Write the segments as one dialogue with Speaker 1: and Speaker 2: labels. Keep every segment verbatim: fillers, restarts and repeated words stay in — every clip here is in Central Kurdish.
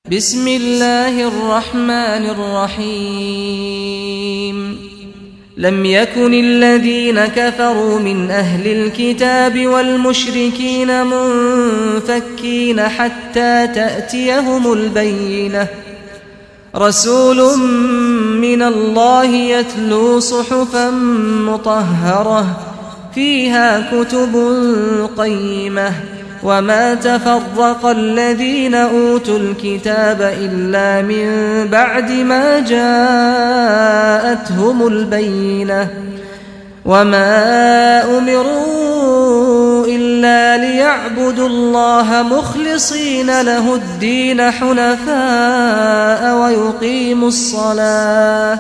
Speaker 1: بسم الله الرحمن الرحيم لم يكن الذين كفروا من أهل الكتاب والمشركين منفكين حتى تأتيهم البينة رسول من الله يتلو صحفا مطهرة فيها كتب قيمة وما تفرق الذين أوتوا الكتاب إلا من بعد ما جاءتهم البينة وما أمروا إلا ليعبدوا الله مخلصين له الدين حنفاء ويقيموا الصلاة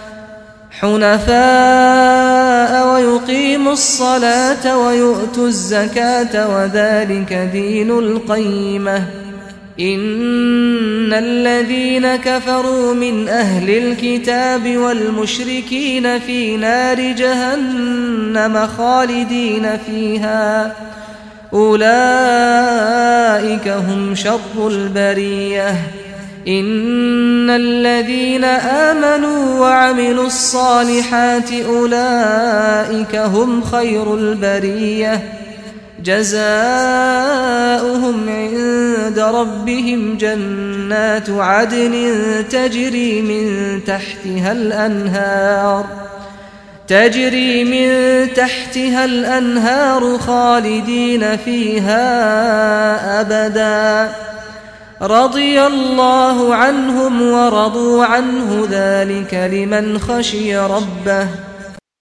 Speaker 1: حنفاء ويقيموا الصلاة ويؤتوا الزكاة وذلك دين القيمة إن الذين كفروا من أهل الكتاب والمشركين في نار جهنم خالدين فيها أولئك هم شر البرية إن الذين آمنوا وعملوا الصالحات أولئك هم خير البرية جزاؤهم عند ربهم جنات عدن تجري من تحتها الأنهار تجري من تحتها الأنهار خالدين فيها أبداً رضي الله عنهم ورضوا عنه ذلك لمن خشي ربه